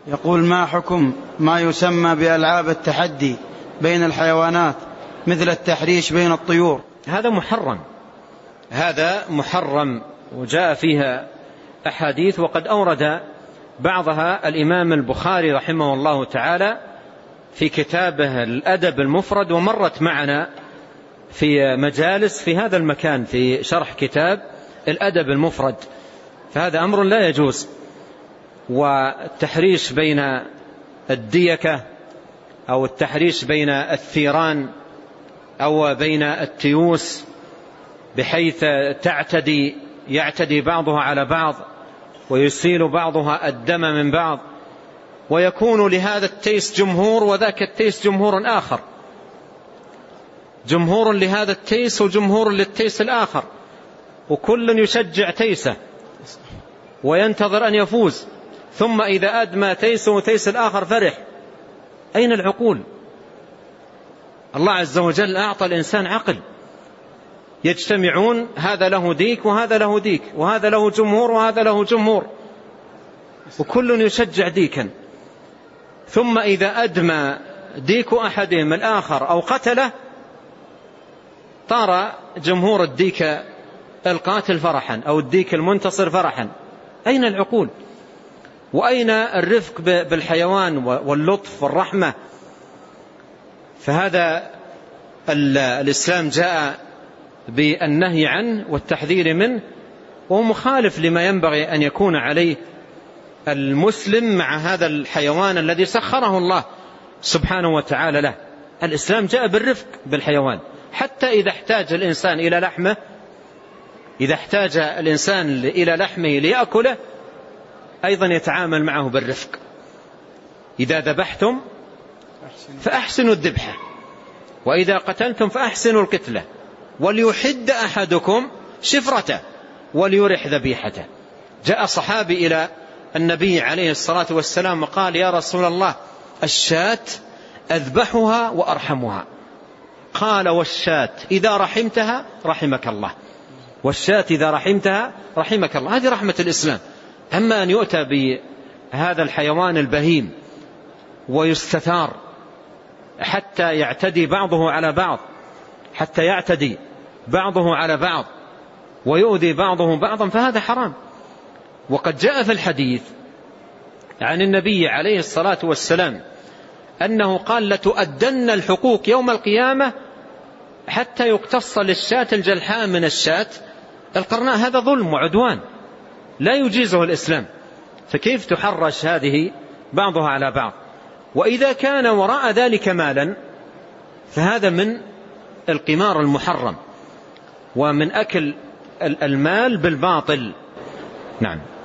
يقول: ما حكم ما يسمى بألعاب التحدي بين الحيوانات مثل التحريش بين الطيور؟ هذا محرم وجاء فيها أحاديث، وقد أورد بعضها الإمام البخاري رحمه الله تعالى في كتابه الأدب المفرد، ومرت معنا في مجالس في هذا المكان في شرح كتاب الأدب المفرد. فهذا أمر لا يجوز. والتحريش بين الديكة أو التحريش بين الثيران أو بين التيوس بحيث يعتدي بعضها على بعض ويسيل بعضها الدم من بعض، ويكون لهذا التيس جمهور وذاك التيس جمهور آخر، جمهور لهذا التيس وجمهور للتيس الآخر، وكل يشجع تيسه وينتظر أن يفوز، ثم إذا أدمى تيسه وتيس الآخر فرح. أين العقول؟ الله عز وجل أعطى الإنسان عقل، يجتمعون، هذا له ديك وهذا له ديك، وهذا له جمهور وهذا له جمهور، وكل يشجع ديكا، ثم إذا أدمى ديك أحدهم الآخر أو قتله طار جمهور الديك القاتل فرحا أو الديك المنتصر فرحا. أين العقول؟ وأين الرفق بالحيوان واللطف والرحمة؟ فهذا الإسلام جاء بالنهي عنه والتحذير منه، وهو مخالف لما ينبغي أن يكون عليه المسلم مع هذا الحيوان الذي سخره الله سبحانه وتعالى له. الإسلام جاء بالرفق بالحيوان، حتى إذا احتاج الإنسان إلى لحمه، إذا احتاج الإنسان إلى لحمه ليأكله أيضا يتعامل معه بالرفق. إذا ذبحتم فأحسنوا الذبحة، وإذا قتلتم فأحسنوا القتلة، وليحد أحدكم شفرته وليرح ذبيحته. جاء صحابي إلى النبي عليه الصلاة والسلام وقال: يا رسول الله، الشاة أذبحها وأرحمها. قال: والشاة إذا رحمتها رحمك الله، والشاة إذا رحمتها رحمك الله. هذه رحمة الإسلام. أما أن يؤتى بهذا الحيوان البهيم ويستثار حتى يعتدي بعضه على بعض ويؤذي بعضه بعضا، فهذا حرام. وقد جاء في الحديث عن النبي عليه الصلاة والسلام أنه قال: لتؤدن الحقوق يوم القيامة حتى يقتص للشاة الجلحاء من الشاة القرناء. هذا ظلم وعدوان لا يجيزه الإسلام، فكيف تحرش هذه بعضها على بعض؟ وإذا كان وراء ذلك مالا فهذا من القمار المحرم ومن أكل المال بالباطل. نعم.